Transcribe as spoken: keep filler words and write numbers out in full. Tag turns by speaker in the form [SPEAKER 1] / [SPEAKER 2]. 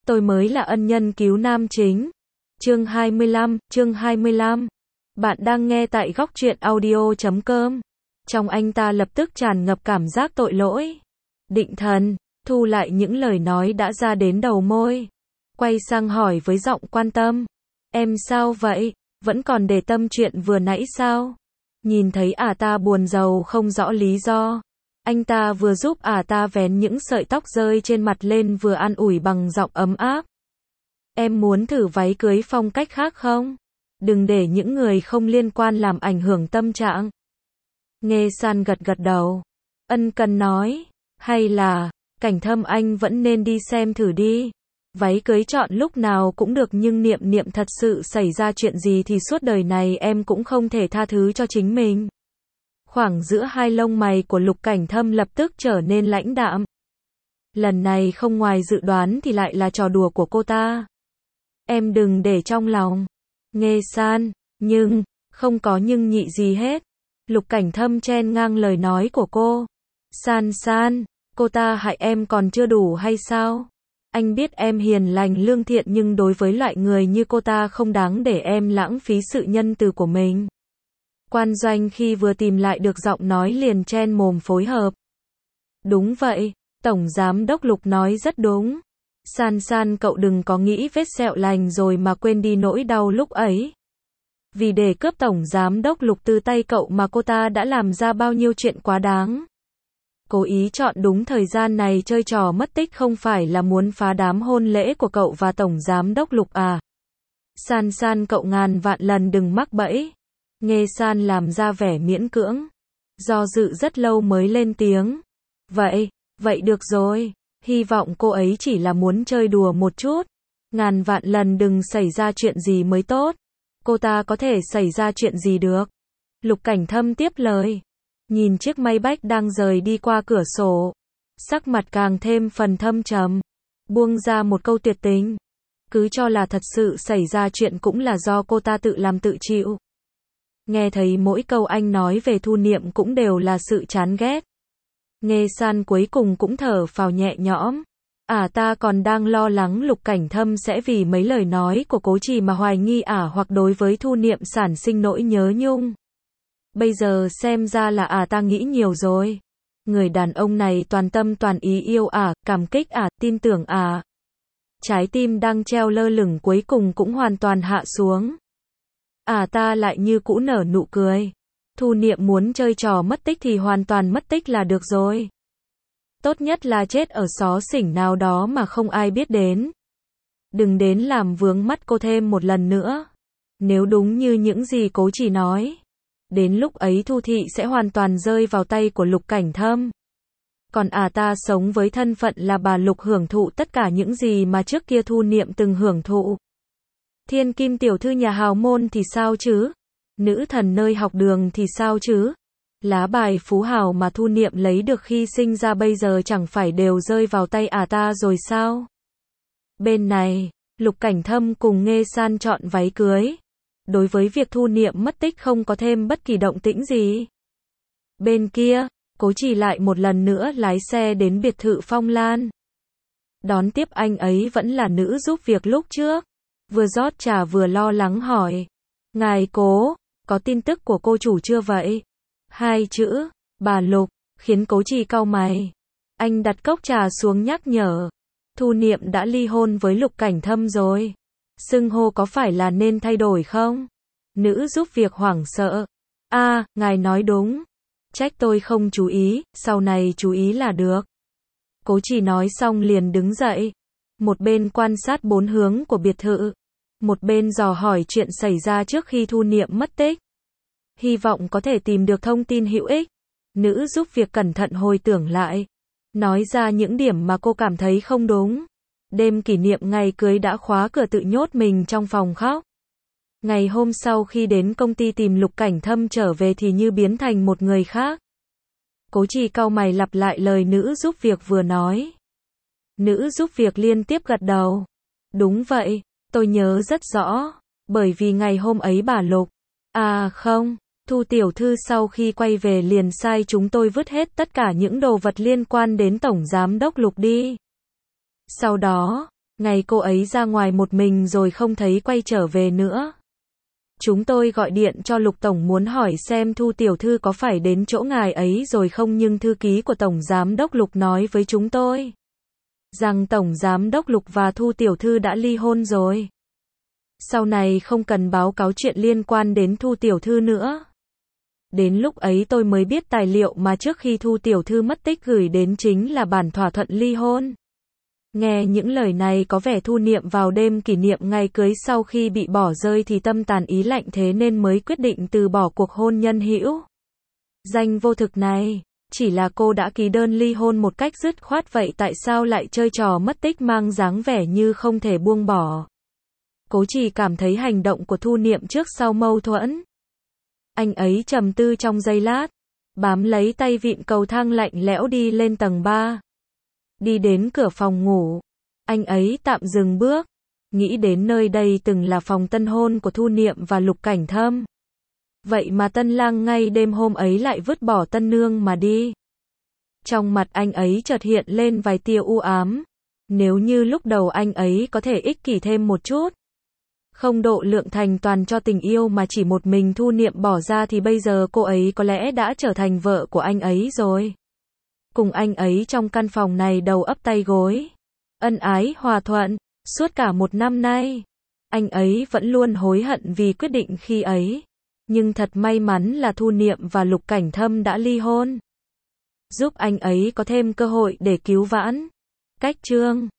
[SPEAKER 1] tôi mới là ân nhân cứu nam chính. Chương hai mươi lăm, chương hai mươi lăm. Bạn đang nghe tại góc truyện audio chấm com. Trong anh ta lập tức tràn ngập cảm giác tội lỗi. Định Thần thu lại những lời nói đã ra đến đầu môi, quay sang hỏi với giọng quan tâm. Em sao vậy? Vẫn còn để tâm chuyện vừa nãy sao? Nhìn thấy ả ta buồn rầu không rõ lý do, anh ta vừa giúp ả ta vén những sợi tóc rơi trên mặt lên vừa an ủi bằng giọng ấm áp. Em muốn thử váy cưới phong cách khác không? Đừng để những người không liên quan làm ảnh hưởng tâm trạng. Nghê San gật gật đầu, ân cần nói, hay là, Cảnh Thâm anh vẫn nên đi xem thử đi. Váy cưới chọn lúc nào cũng được nhưng niệm niệm thật sự xảy ra chuyện gì thì suốt đời này em cũng không thể tha thứ cho chính mình. Khoảng giữa hai lông mày của Lục Cảnh Thâm lập tức trở nên lãnh đạm. Lần này không ngoài dự đoán thì lại là trò đùa của cô ta. Em đừng để trong lòng. Nghê San, nhưng, không có nhưng nhị gì hết. Lục Cảnh Thâm chen ngang lời nói của cô. San San, cô ta hại em còn chưa đủ hay sao? Anh biết em hiền lành lương thiện nhưng đối với loại người như cô ta không đáng để em lãng phí sự nhân từ của mình. Quan Doanh khi vừa tìm lại được giọng nói liền chen mồm phối hợp. Đúng vậy, Tổng Giám Đốc Lục nói rất đúng. San San cậu đừng có nghĩ vết sẹo lành rồi mà quên đi nỗi đau lúc ấy. Vì để cướp Tổng Giám Đốc Lục từ tay cậu mà cô ta đã làm ra bao nhiêu chuyện quá đáng. Cố ý chọn đúng thời gian này chơi trò mất tích không phải là muốn phá đám hôn lễ của cậu và Tổng Giám Đốc Lục à? San San cậu ngàn vạn lần đừng mắc bẫy. Nghê San làm ra vẻ miễn cưỡng, do dự rất lâu mới lên tiếng. Vậy, vậy được rồi, hy vọng cô ấy chỉ là muốn chơi đùa một chút. Ngàn vạn lần đừng xảy ra chuyện gì mới tốt. Cô ta có thể xảy ra chuyện gì được? Lục Cảnh Thâm tiếp lời. Nhìn chiếc Maybach đang rời đi qua cửa sổ, sắc mặt càng thêm phần thâm trầm, buông ra một câu tuyệt tình. Cứ cho là thật sự xảy ra chuyện cũng là do cô ta tự làm tự chịu. Nghe thấy mỗi câu anh nói về Thu Niệm cũng đều là sự chán ghét. Nghê San cuối cùng cũng thở phào nhẹ nhõm. Ả ta còn đang lo lắng Lục Cảnh Thâm sẽ vì mấy lời nói của Cố Trì mà hoài nghi ả hoặc đối với Thu Niệm sản sinh nỗi nhớ nhung. Bây giờ xem ra là ả ta nghĩ nhiều rồi. Người đàn ông này toàn tâm toàn ý yêu ả, cảm kích ả, tin tưởng ả. Trái tim đang treo lơ lửng cuối cùng cũng hoàn toàn hạ xuống. Ả ta lại như cũ nở nụ cười. Thu Niệm muốn chơi trò mất tích thì hoàn toàn mất tích là được rồi. Tốt nhất là chết ở xó xỉnh nào đó mà không ai biết đến. Đừng đến làm vướng mắt cô thêm một lần nữa. Nếu đúng như những gì Cố Trì nói, đến lúc ấy Thu Thị sẽ hoàn toàn rơi vào tay của Lục Cảnh Thâm. Còn ả ta sống với thân phận là bà Lục hưởng thụ tất cả những gì mà trước kia Thu Niệm từng hưởng thụ. Thiên kim tiểu thư nhà hào môn thì sao chứ? Nữ thần nơi học đường thì sao chứ? Lá bài phú hào mà Thu Niệm lấy được khi sinh ra bây giờ chẳng phải đều rơi vào tay ả ta rồi sao? Bên này, Lục Cảnh Thâm cùng Nghê San chọn váy cưới. Đối với việc Thu Niệm mất tích không có thêm bất kỳ động tĩnh gì. Bên kia, Cố Trì lại một lần nữa lái xe đến biệt thự Phong Lan. Đón tiếp anh ấy vẫn là nữ giúp việc lúc trước. Vừa rót trà vừa lo lắng hỏi. Ngài Cố, có tin tức của cô chủ chưa vậy? Hai chữ, bà Lục, khiến Cố Trì cau mày. Anh đặt cốc trà xuống nhắc nhở. Thu Niệm đã ly hôn với Lục Cảnh Thâm rồi. Xưng hô có phải là nên thay đổi không? Nữ giúp việc hoảng sợ. A, à, ngài nói đúng. Trách tôi không chú ý, sau này chú ý là được. Cố Trì nói xong liền đứng dậy. Một bên quan sát bốn hướng của biệt thự. Một bên dò hỏi chuyện xảy ra trước khi Thu Niệm mất tích. Hy vọng có thể tìm được thông tin hữu ích. Nữ giúp việc cẩn thận hồi tưởng lại. Nói ra những điểm mà cô cảm thấy không đúng. Đêm kỷ niệm ngày cưới đã khóa cửa tự nhốt mình trong phòng khóc. Ngày hôm sau khi đến công ty tìm Lục Cảnh Thâm trở về thì như biến thành một người khác. Cố Trì cau mày lặp lại lời nữ giúp việc vừa nói. Nữ giúp việc liên tiếp gật đầu. Đúng vậy, tôi nhớ rất rõ. Bởi vì ngày hôm ấy bà Lục. À không, Thu tiểu thư sau khi quay về liền sai chúng tôi vứt hết tất cả những đồ vật liên quan đến Tổng Giám Đốc Lục đi. Sau đó, Ngày cô ấy ra ngoài một mình rồi không thấy quay trở về nữa. Chúng tôi gọi điện cho Lục Tổng muốn hỏi xem Thu tiểu thư có phải đến chỗ ngài ấy rồi không, nhưng thư ký của Tổng Giám đốc Lục nói với chúng tôi rằng Tổng Giám đốc Lục và Thu tiểu thư đã ly hôn rồi. Sau này không cần báo cáo chuyện liên quan đến Thu tiểu thư nữa. Đến lúc ấy tôi mới biết tài liệu mà trước khi Thu tiểu thư mất tích gửi đến chính là bản thỏa thuận ly hôn. Nghe những lời này có vẻ Thu Niệm vào đêm kỷ niệm ngày cưới sau khi bị bỏ rơi thì tâm tàn ý lạnh, thế nên mới quyết định từ bỏ cuộc hôn nhân hữu danh vô thực này. Chỉ là cô đã ký đơn ly hôn một cách dứt khoát, vậy tại sao lại chơi trò mất tích mang dáng vẻ như không thể buông bỏ? Cố chỉ cảm thấy hành động của Thu Niệm trước sau mâu thuẫn. Anh ấy trầm tư trong giây lát, bám lấy tay vịn cầu thang lạnh lẽo đi lên tầng ba. Đi đến cửa phòng ngủ, anh ấy tạm dừng bước, nghĩ đến nơi đây từng là phòng tân hôn của Thu Niệm và Lục Cảnh Thâm. Vậy mà tân lang ngay đêm hôm ấy lại vứt bỏ tân nương mà đi. Trong mặt anh ấy chợt hiện lên vài tia u ám. Nếu như lúc đầu anh ấy có thể ích kỷ thêm một chút, không độ lượng thành toàn cho tình yêu mà chỉ một mình Thu Niệm bỏ ra, thì bây giờ cô ấy có lẽ đã trở thành vợ của anh ấy rồi. Cùng anh ấy trong căn phòng này đầu ấp tay gối, ân ái hòa thuận, suốt cả một năm nay. Anh ấy vẫn luôn hối hận vì quyết định khi ấy. Nhưng thật may mắn là Thu Niệm và Lục Cảnh Thâm đã ly hôn, giúp anh ấy có thêm cơ hội để cứu vãn. Cách chương